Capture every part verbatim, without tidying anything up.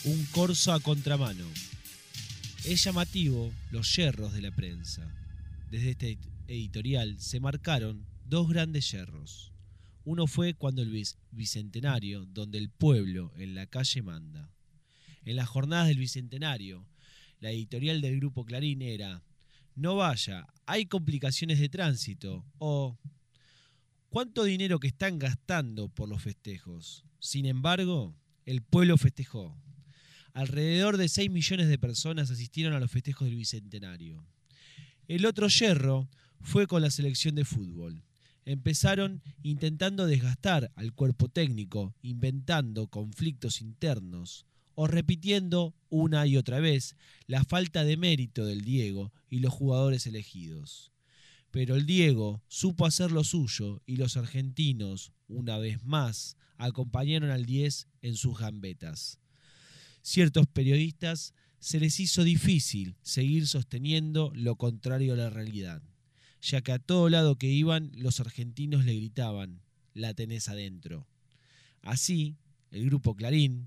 Un corso a contramano. Es llamativo los yerros de la prensa. Desde este editorial se marcaron dos grandes yerros. Uno fue cuando el bicentenario, donde el pueblo en la calle manda. En las jornadas del bicentenario, la editorial del Grupo Clarín era: no vaya, hay complicaciones de tránsito, o ¿cuánto dinero que están gastando por los festejos? Sin embargo, el pueblo festejó. Alrededor de seis millones de personas asistieron a los festejos del bicentenario. El otro yerro fue con la selección de fútbol. Empezaron intentando desgastar al cuerpo técnico, inventando conflictos internos o repitiendo una y otra vez la falta de mérito del Diego y los jugadores elegidos. Pero el Diego supo hacer lo suyo y los argentinos, una vez más, acompañaron al diez en sus gambetas. Ciertos periodistas se les hizo difícil seguir sosteniendo lo contrario a la realidad, ya que a todo lado que iban los argentinos le gritaban: la tenés adentro. Así, el Grupo Clarín,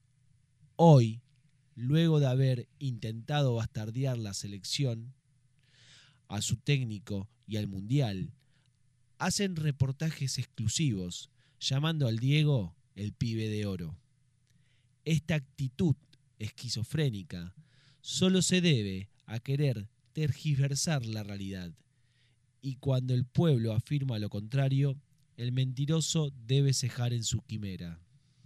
hoy, luego de haber intentado bastardear la selección, a su técnico y al Mundial, hacen reportajes exclusivos, llamando al Diego el pibe de oro. Esta actitud esquizofrénica solo se debe a querer tergiversar la realidad, y cuando el pueblo afirma lo contrario, el mentiroso debe cejar en su quimera.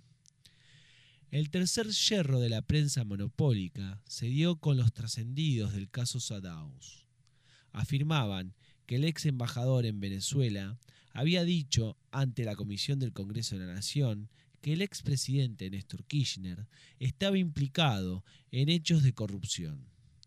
El tercer yerro de la prensa monopólica se dio con los trascendidos del caso Sadaus. Afirmaban que el ex embajador en Venezuela había dicho ante la Comisión del Congreso de la Nación que el expresidente Néstor Kirchner estaba implicado en hechos de corrupción.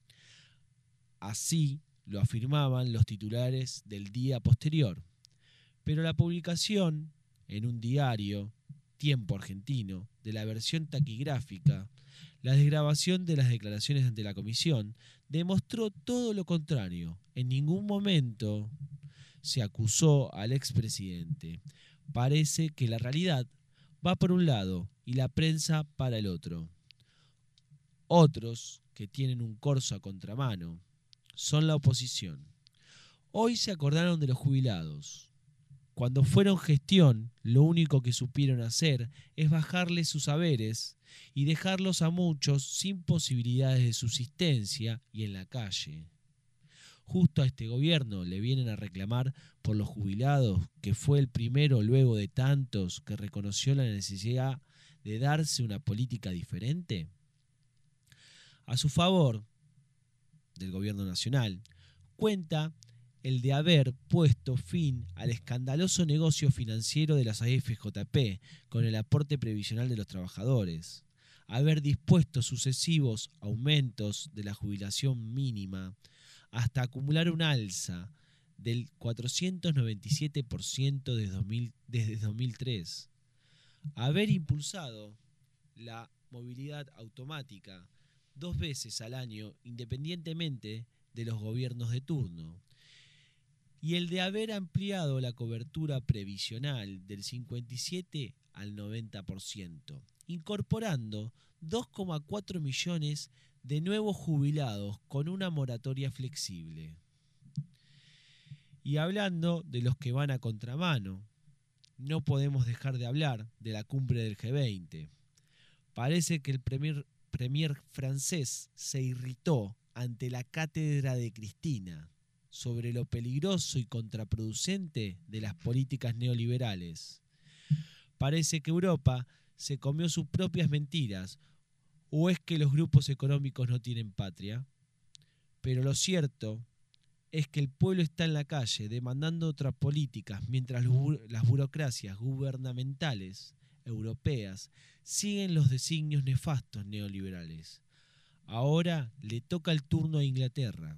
Así lo afirmaban los titulares del día posterior. Pero la publicación en un diario, Tiempo Argentino, de la versión taquigráfica, la desgrabación de las declaraciones ante la comisión, demostró todo lo contrario. En ningún momento se acusó al expresidente. Parece que la realidad va por un lado y la prensa para el otro. Otros, que tienen un corso a contramano, son la oposición. Hoy se acordaron de los jubilados. Cuando fueron gestión, lo único que supieron hacer es bajarles sus haberes y dejarlos a muchos sin posibilidades de subsistencia y en la calle. Justo a este gobierno le vienen a reclamar por los jubilados, que fue el primero luego de tantos que reconoció la necesidad de darse una política diferente. A su favor del gobierno nacional cuenta el de haber puesto fin al escandaloso negocio financiero de las A F J P con el aporte previsional de los trabajadores, haber dispuesto sucesivos aumentos de la jubilación mínima hasta acumular un alza del cuatrocientos noventa y siete por ciento desde, dos mil, desde dos mil tres, haber impulsado la movilidad automática dos veces al año independientemente de los gobiernos de turno, y el de haber ampliado la cobertura previsional del cincuenta y siete al noventa por ciento, incorporando dos coma cuatro millones de nuevos jubilados con una moratoria flexible. Y hablando de los que van a contramano, no podemos dejar de hablar de la cumbre del G veinte. Parece que el premier, premier francés se irritó ante la cátedra de Cristina sobre lo peligroso y contraproducente de las políticas neoliberales. Parece que Europa se comió sus propias mentiras, o es que los grupos económicos no tienen patria. Pero lo cierto es que el pueblo está en la calle demandando otras políticas, mientras las burocracias gubernamentales europeas siguen los designios nefastos neoliberales. Ahora le toca el turno a Inglaterra.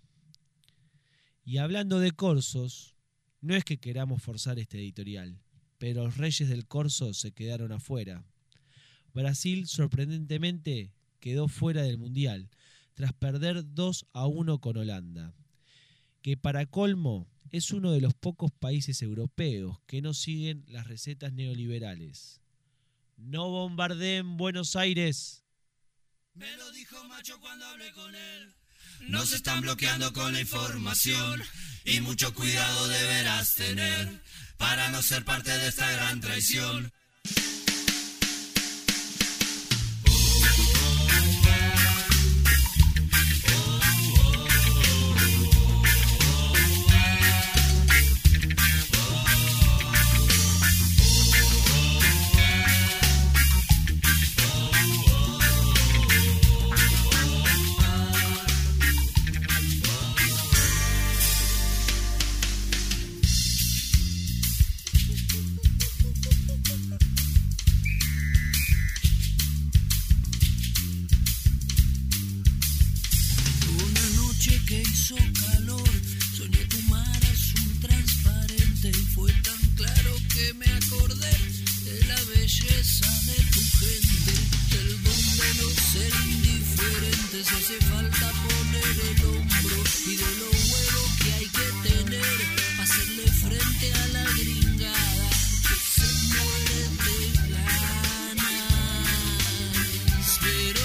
Y hablando de corsos, no es que queramos forzar este editorial, pero los reyes del corso se quedaron afuera. Brasil sorprendentemente quedó fuera del Mundial, tras perder dos a uno con Holanda, que para colmo es uno de los pocos países europeos que no siguen las recetas neoliberales. No bombardeen Buenos Aires, Me lo dijo Macho cuando hablé con él. Nos están bloqueando con la información y mucho cuidado deberás tener para no ser parte de esta gran traición. Que hizo calor, soñé tu mar azul transparente y fue tan claro que me acordé de la belleza de tu gente, del don de no ser indiferente, si hace falta poner el hombro y de los huevos que hay que tener para hacerle frente a la gringada que se muere de ganas, pero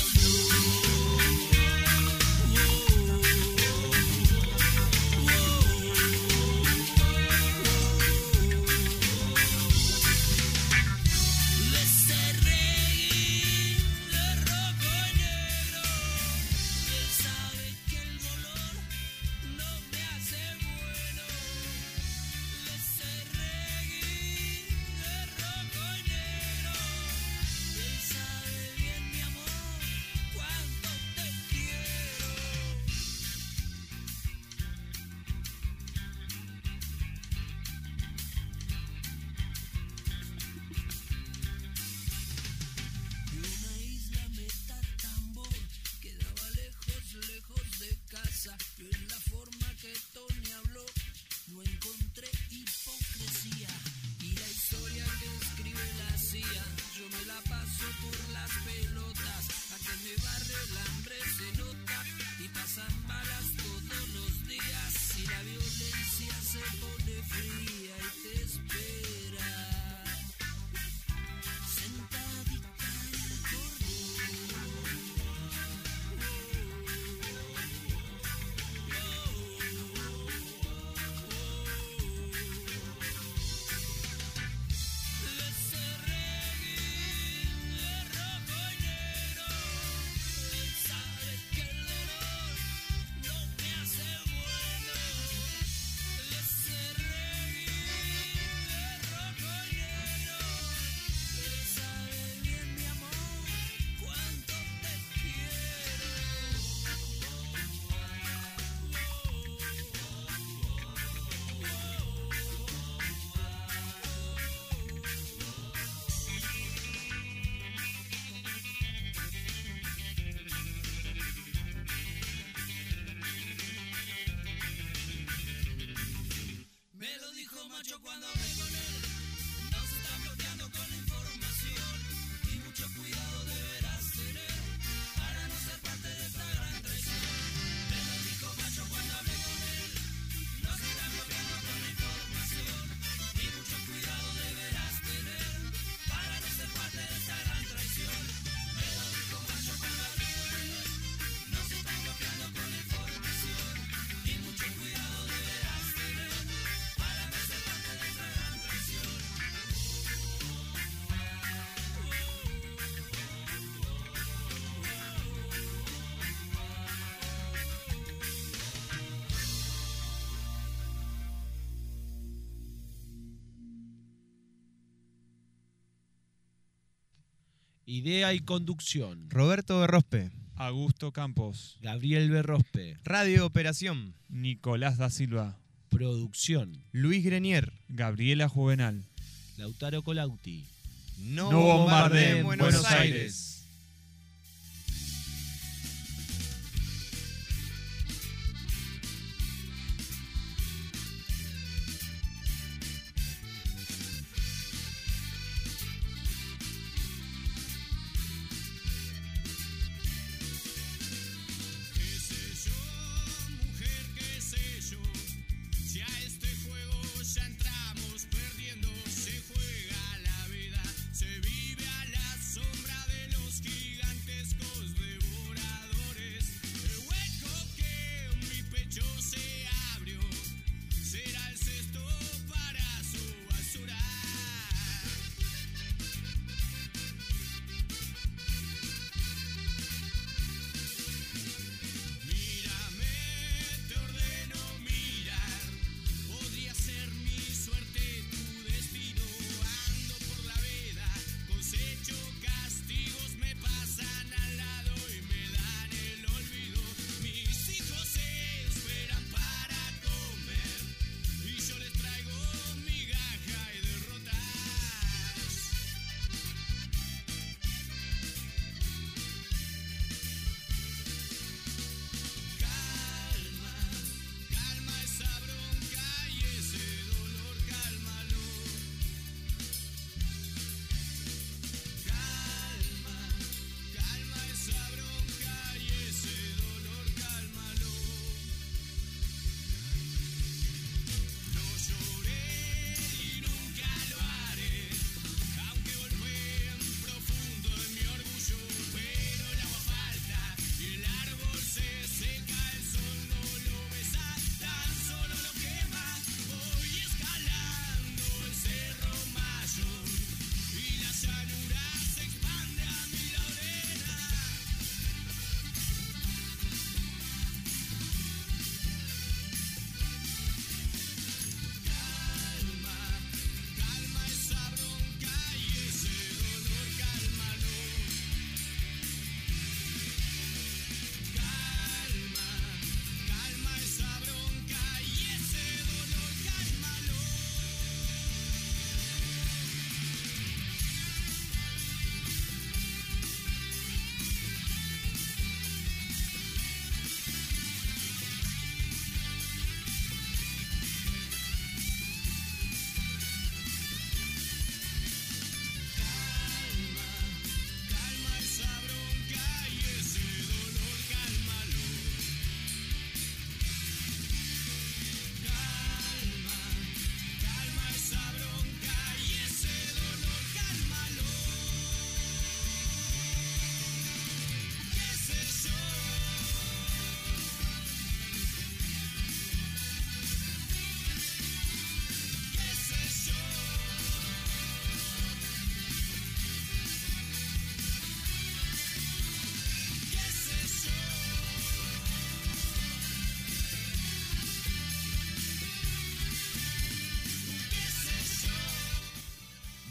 yo en la forma que Tony habló no encontré hipocresía y la historia que escribe la C I A yo me la paso por las pelotas a que me barre el hambre se nota y pasan balas todos los días y la violencia se pone fría y te espera sentadita en el cordón. Cuando hablé con él, nos están bloqueando con la información y mucho cuidado deberás tener para no ser parte de esta gran traición. Me lo dijo Macho cuando hablé con él, nos están bloqueando con la información y mucho cuidado deberás tener para no ser parte de esta gran traición. Me lo dijo Macho cuando hablé con él, nos están bloqueando con la información y mucho cuidado deberás tener para no ser parte de esta gran traición. Idea y conducción: Roberto Berrospe. Augusto Campos. Gabriel Berrospe. Radio Operación. Nicolás da Silva. Producción: Luis Grenier. Gabriela Juvenal. Lautaro Colauti. No, No bombardeen bombardeen Buenos, Buenos Aires. Aires. Se vive a la sombra de los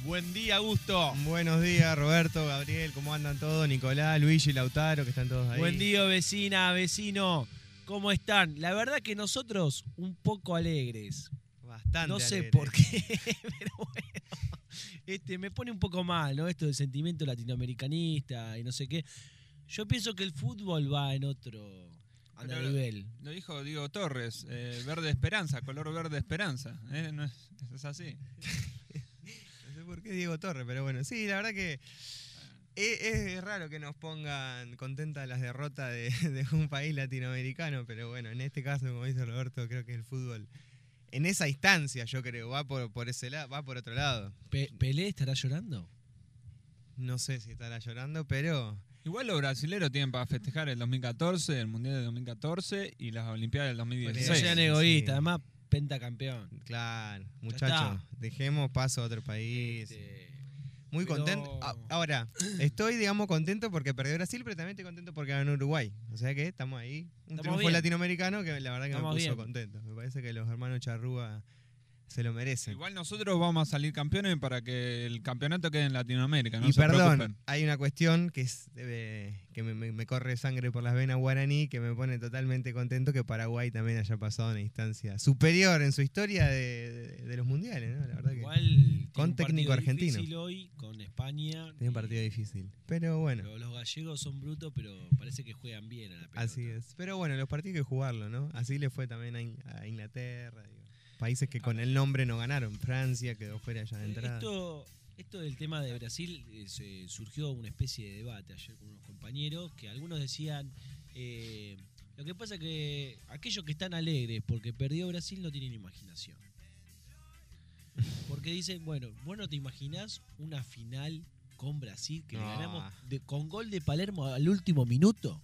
Buen día, Augusto. Buenos días, Roberto, Gabriel, ¿cómo andan todos? Nicolás, Luigi, Lautaro, que están todos ahí. Buen día, vecina, vecino. ¿Cómo están? La verdad que nosotros un poco alegres. Bastante No sé alegres. por qué, pero bueno. Este, me pone un poco mal, ¿no? Esto del sentimiento latinoamericanista y no sé qué. Yo pienso que el fútbol va en otro Pero nivel. Lo dijo Diego Torres, eh, verde esperanza, color verde esperanza. ¿eh? No es, es así. No sé por qué Diego Torres, pero bueno, sí, la verdad que es, es raro que nos pongan contentas las derrotas de, de un país latinoamericano, pero bueno, en este caso, como dice Roberto, creo que el fútbol, en esa instancia, yo creo, va por, por ese lado, va por otro lado. Pe- ¿Pelé estará llorando? No sé si estará llorando, pero Igual los brasileros tienen para festejar el dos mil catorce, el Mundial del dos mil catorce y las Olimpiadas del dos mil No dieciséis. sean sí, egoístas, sí. además pentacampeón. claro, está. muchachos, dejemos paso a otro país. Este, Muy Pero- contento. A- Ahora, estoy, digamos, contento porque perdió Brasil, pero también estoy contento porque ganó Uruguay. O sea que estamos ahí. Un Estamos triunfo bien. latinoamericano que la verdad que Estamos me puso bien. contento. Me parece que los hermanos Charrúa se lo merecen. Igual nosotros vamos a salir campeones para que el campeonato quede en Latinoamérica. No y se perdón, preocupen. hay una cuestión que es eh, que me, me- me corre sangre por las venas guaraní, que me pone totalmente contento que Paraguay también haya pasado a una instancia superior en su historia de, de- de los mundiales, ¿no? La verdad que Igual tiene Con un técnico partido argentino. difícil hoy con España. tiene un partido y- difícil. Pero bueno. Pero los gallegos son brutos, pero parece que juegan bien a la pelota. Así es. Pero bueno, los partidos hay que jugarlo, ¿no? Así le fue también a, In- a Inglaterra, digo. Países que con el nombre no ganaron. Francia quedó fuera ya de entrada. Esto, esto del tema de Brasil eh, se- surgió una especie de debate ayer con unos compañeros que algunos decían eh, lo que pasa que aquellos que están alegres porque perdió Brasil no tienen imaginación. Porque dicen, bueno, vos no te imaginás una final con Brasil que le No. ganamos de- con gol de Palermo al último minuto.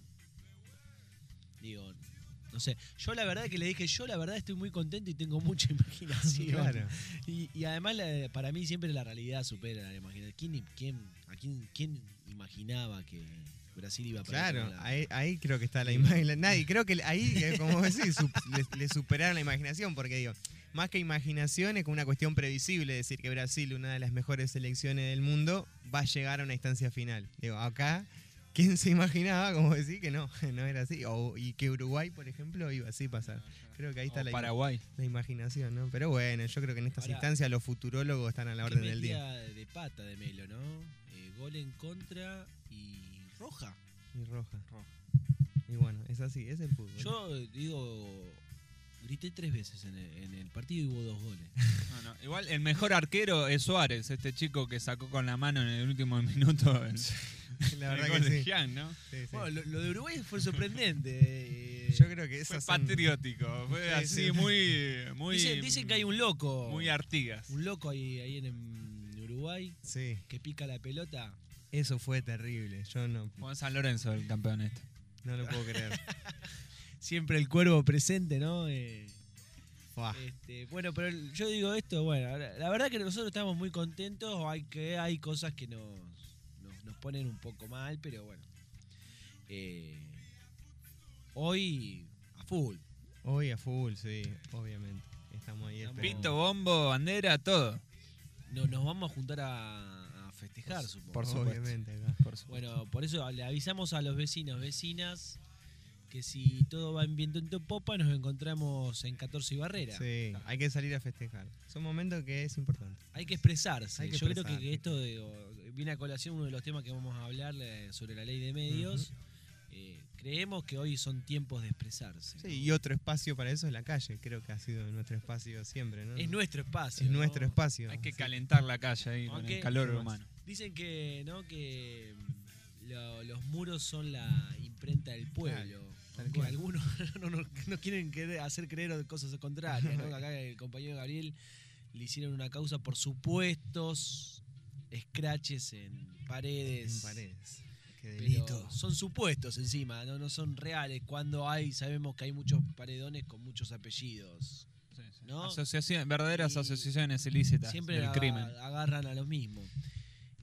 Digo, no sé, yo la verdad que le dije, yo la verdad estoy muy contento y tengo mucha imaginación. Claro. Y, y además la- para mí siempre la realidad supera la imaginación. ¿Quién, quién, a quién, quién imaginaba que Brasil iba a perder? Claro, ahí, ahí creo que está la imagen. Nadie, creo que ahí, eh, como decís, su- le, le superaron la imaginación, porque digo, más que imaginación es como una cuestión previsible decir que Brasil, una de las mejores selecciones del mundo, va a llegar a una instancia final. Digo, acá, ¿quién se imaginaba, como decir, que no, no era así? O, y que Uruguay, por ejemplo, iba así a pasar. Creo que ahí está O la, Paraguay. la imaginación, ¿no? Pero bueno, yo creo que en estas Ahora, instancias los futurólogos están a la Qué orden del día. metida de pata de Melo, ¿no? Eh, gol en contra y roja. Y roja. Roja. Y bueno, es así, es el fútbol. Yo eh, digo, grité tres veces en el, en el partido y hubo dos goles. No, no. Igual el mejor arquero es Suárez, este chico que sacó con la mano en el último minuto el, la el verdad gol que de sí. Gian, ¿no? Sí, sí. Bueno, lo, lo de Uruguay fue sorprendente. eh, Yo creo que Fue esas son- patriótico, fue Sí, así sí. muy, muy... dicen, dicen que hay un loco. Muy Artigas. Un loco ahí, ahí en, en Uruguay Sí, que pica la pelota. eso fue terrible. Yo no, Juan San Lorenzo, el campeón este. no lo puedo creer. Siempre el cuervo presente, ¿no? Eh, Fuah. este, bueno, pero el- yo digo esto, bueno, la la verdad que nosotros estamos muy contentos, hay que hay cosas que nos, nos, nos ponen un poco mal, pero bueno. Eh, hoy a full. Hoy a full, sí, obviamente. Estamos ahí Estamos- esperando. Pito, bombo, bandera, todo. No, nos vamos a juntar a, a festejar, supongo. por ¿no? supuesto. Obviamente, acá. Por supuesto. Bueno, por eso le avisamos a los vecinos, vecinas, que si todo va en viento en popa, nos encontramos en catorce y Barrera. Sí, hay que salir a festejar. Es un momento que es importante. Hay que expresarse. Hay que Yo creo que, expresarse. que esto de- o- viene a colación uno de los temas que vamos a hablar eh, sobre la ley de medios. Eh, creemos que hoy son tiempos de expresarse. Sí, ¿no? y otro espacio para eso es la calle. Creo que ha sido nuestro espacio siempre, ¿no? Es nuestro espacio. Es ¿no? nuestro espacio. Hay que sí. calentar la calle ahí con Aunque- el calor ¿Qué más? humano. Dicen que, ¿no? que mm, lo- los muros son la imprenta del pueblo. tal Aunque cual. algunos no, no- no quieren querer hacer creer cosas contrarias. ¿no? Acá el compañero Gabriel le hicieron una causa por supuestos scratches en paredes. En paredes. Qué Pero delito. son supuestos encima, ¿no? No son reales. Cuando hay, sabemos que hay muchos paredones con muchos apellidos. Sí, sí. ¿No? Asociación- verdaderas Y asociaciones ilícitas Siempre del aga- crimen. agarran a los mismos.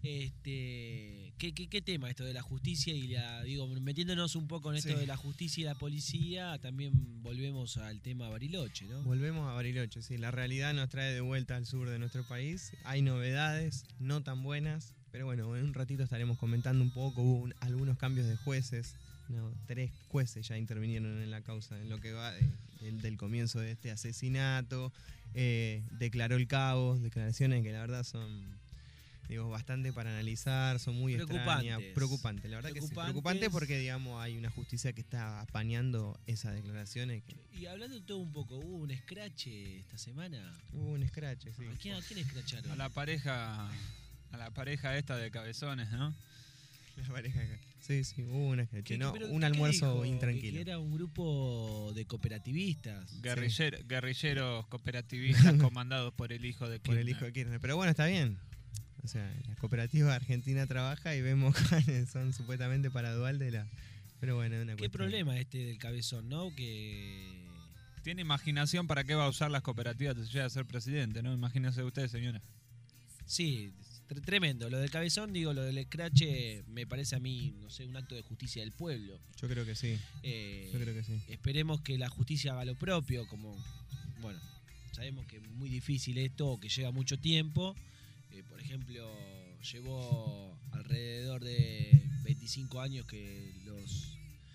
Este, ¿qué, qué, ¿Qué tema esto de la justicia y la, digo, metiéndonos un poco en esto Sí. de la justicia y la policía, también volvemos al tema Bariloche, ¿no? Volvemos a Bariloche, sí. La realidad nos trae de vuelta al sur de nuestro país. Hay novedades, no tan buenas, pero bueno, en un ratito estaremos comentando un poco. Hubo un- algunos cambios de jueces. No, tres jueces ya intervinieron en la causa, en lo que va de- del, del comienzo de este asesinato. Eh, declaró el cabo, declaraciones que la verdad son, digo, bastante para analizar, son muy extrañas. Preocupantes. Preocupante, la verdad que sí. Preocupantes. Preocupante porque, digamos, hay una justicia que está apañando esas declaraciones. Que Y hablando de todo un poco, hubo un scratch esta semana. hubo un scratch, sí. ¿A quién, a quién escracharon? A la pareja, a la pareja esta de cabezones, ¿no? La pareja acá. Sí, sí, hubo un scratch. ¿Qué- No, pero un qué almuerzo dijo? intranquilo. Que era un grupo de cooperativistas. Guerriller- Guerrilleros cooperativistas comandados por el hijo de Por el Kirchner. hijo de Kirchner. Pero bueno, está bien. O sea, la cooperativa argentina trabaja y vemos cuáles son supuestamente para Dualde la. Pero bueno, es una ¿Qué cuestión. problema este del cabezón, no? Que Tiene imaginación para qué va a usar las cooperativas si llega a ser presidente, ¿no? Imagínense usted, señora. sí, tr- tremendo. Lo del cabezón, digo, lo del scratch eh, me parece a mí, no sé, un acto de justicia del pueblo. Yo creo que sí. Eh, Yo creo que sí. Esperemos que la justicia haga lo propio, como, bueno, sabemos que es muy difícil esto, que lleva mucho tiempo. Eh, por ejemplo, llevó alrededor de veinticinco años que los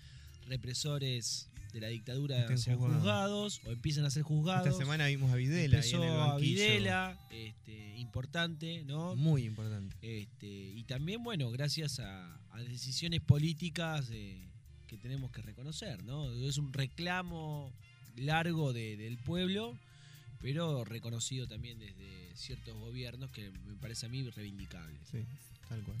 represores de la dictadura Estén sean juzgados. juzgados o empiezan a ser juzgados. Esta semana vimos a Videla ahí en Empezó el a banquillo. Videla, este, importante, ¿no? Muy importante. Este, y también, bueno, gracias a, a decisiones políticas eh, que tenemos que reconocer, ¿no? Es un reclamo largo de- del pueblo, pero reconocido también desde ciertos gobiernos que me parece a mí reivindicable. Sí, tal cual.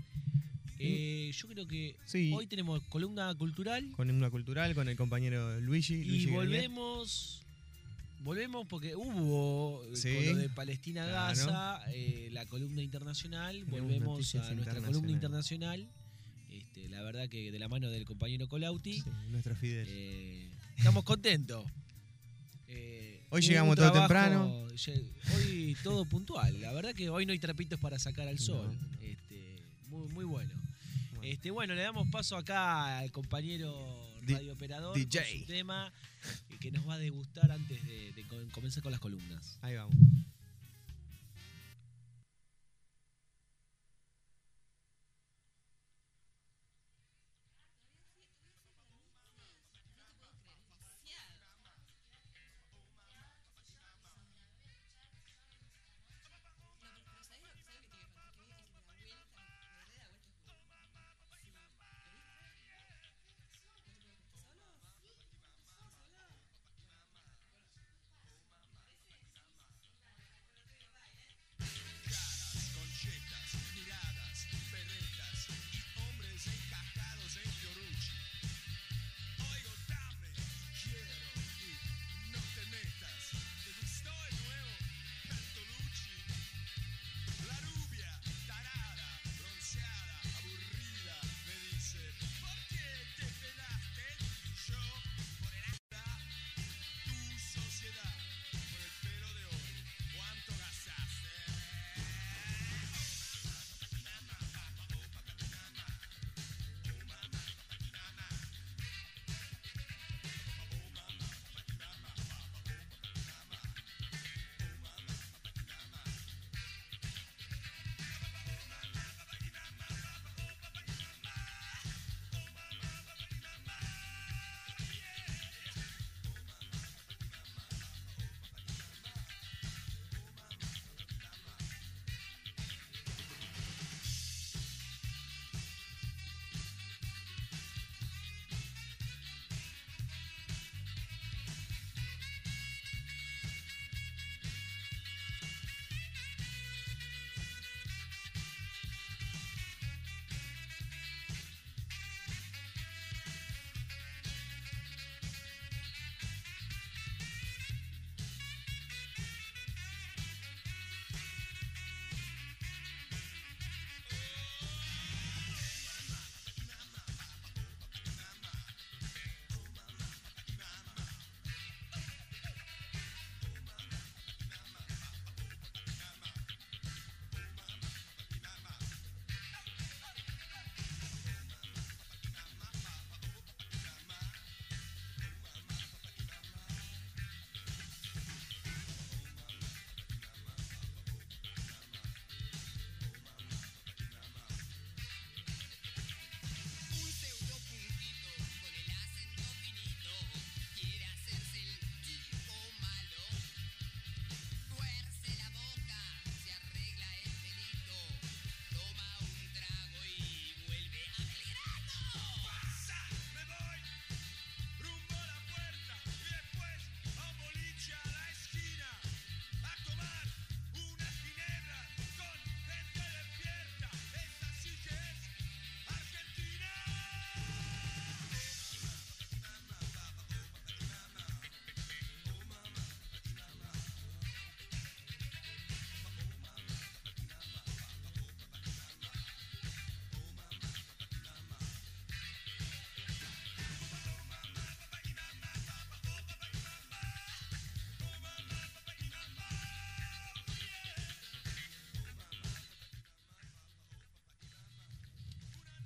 Eh, yo creo que Sí. hoy tenemos columna cultural Con una cultural, con el compañero Luigi. y Luigi Grenier. volvemos. Volvemos porque hubo eh, Sí, con lo de Palestina-Gaza, claro. eh, la columna internacional. Tenemos Volvemos noticias a nuestra columna internacionales. internacional. Este, la verdad que de la mano del compañero Colauti. Sí, nuestro Fidel. Eh, estamos contentos. Eh, Hoy hubo llegamos un todo trabajo- temprano. lle- Hoy todo puntual. La verdad que hoy no hay trapitos para sacar al sol. No, no. Este, muy, muy bueno. Bueno. Este, bueno, le damos paso acá al compañero D- radiooperador D J. con su tema eh, que nos va a degustar antes de, de com- comenzar con las columnas. Ahí vamos.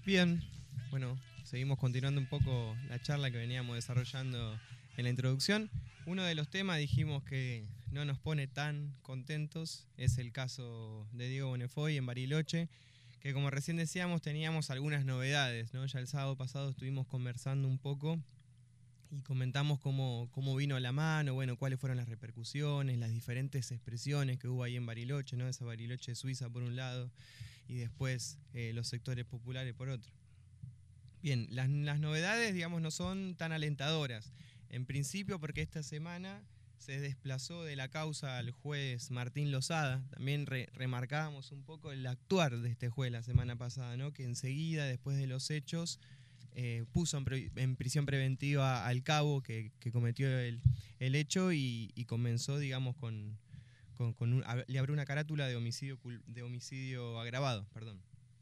Bien, bueno, seguimos continuando un poco la charla que veníamos desarrollando en la introducción. Uno de los temas dijimos que no nos pone tan contentos es el caso de Diego Bonnefoy en Bariloche, que como recién decíamos teníamos algunas novedades, ¿no? Ya el sábado pasado estuvimos conversando un poco y comentamos cómo, cómo vino a la mano, bueno, cuáles fueron las repercusiones, las diferentes expresiones que hubo ahí en Bariloche, ¿no? Esa Bariloche suiza por un lado y después eh, los sectores populares por otro. Bien, las, las novedades, digamos, no son tan alentadoras. En principio porque esta semana se desplazó de la causa al juez Martín Lozada. También re, remarcábamos un poco el actuar de este juez la semana pasada, ¿no? Que enseguida, después de los hechos, eh, puso en, pre, en prisión preventiva al cabo que, que cometió el, el hecho y, y comenzó, digamos, con, con, con un, le abrió una carátula de homicidio, de homicidio agravado. Perdón.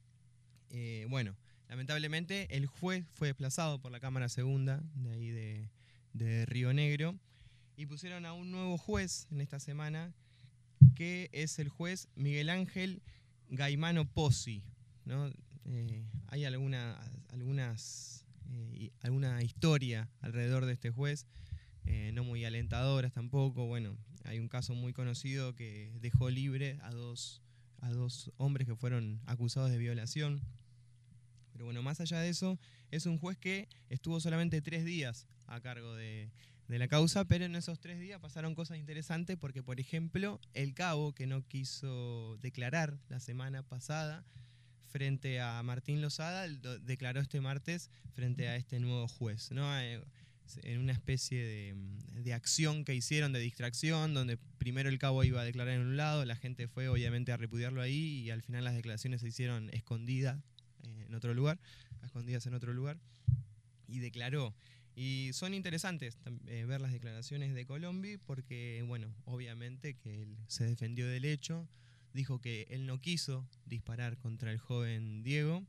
Eh, bueno, lamentablemente el juez fue desplazado por la Cámara Segunda de ahí de, de Río Negro. Y pusieron a un nuevo juez en esta semana, que es el juez Miguel Ángel Gaimano Pozzi, ¿no? Eh, hay alguna, algunas, eh, alguna historia alrededor de este juez, eh, no muy alentadoras tampoco. Bueno, hay un caso muy conocido que dejó libre a dos, a dos hombres que fueron acusados de violación. Pero bueno, más allá de eso, es un juez que estuvo solamente tres días a cargo de... de la causa, pero en esos tres días pasaron cosas interesantes porque, por ejemplo, el cabo que no quiso declarar la semana pasada frente a Martín Lozada, declaró este martes frente a este nuevo juez, ¿no? En una especie de, de acción que hicieron de distracción, donde primero el cabo iba a declarar en un lado, la gente fue obviamente a repudiarlo ahí y al final las declaraciones se hicieron escondidas eh, en otro lugar, escondidas en otro lugar, y declaró. Y son interesantes eh, ver las declaraciones de Colombi porque, bueno, obviamente que él se defendió del hecho, dijo que él no quiso disparar contra el joven Diego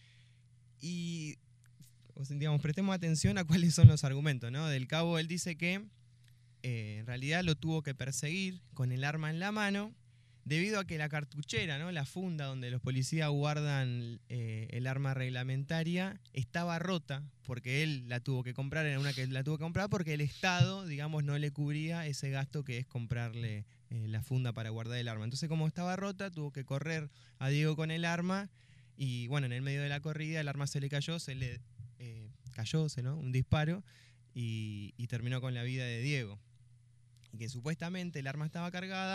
y, digamos, prestemos atención a cuáles son los argumentos, ¿no? Del cabo él dice que eh, en realidad lo tuvo que perseguir con el arma en la mano debido a que la cartuchera, ¿no? La funda donde los policías guardan eh, el arma reglamentaria estaba rota porque él la tuvo que comprar, era una que la tuvo que comprar porque el Estado, digamos, no le cubría ese gasto que es comprarle eh, la funda para guardar el arma. Entonces, como estaba rota, tuvo que correr a Diego con el arma y, bueno, en el medio de la corrida el arma se le cayó, se le eh, cayó, ¿no? Un disparo y, y terminó con la vida de Diego. Y que supuestamente el arma estaba cargada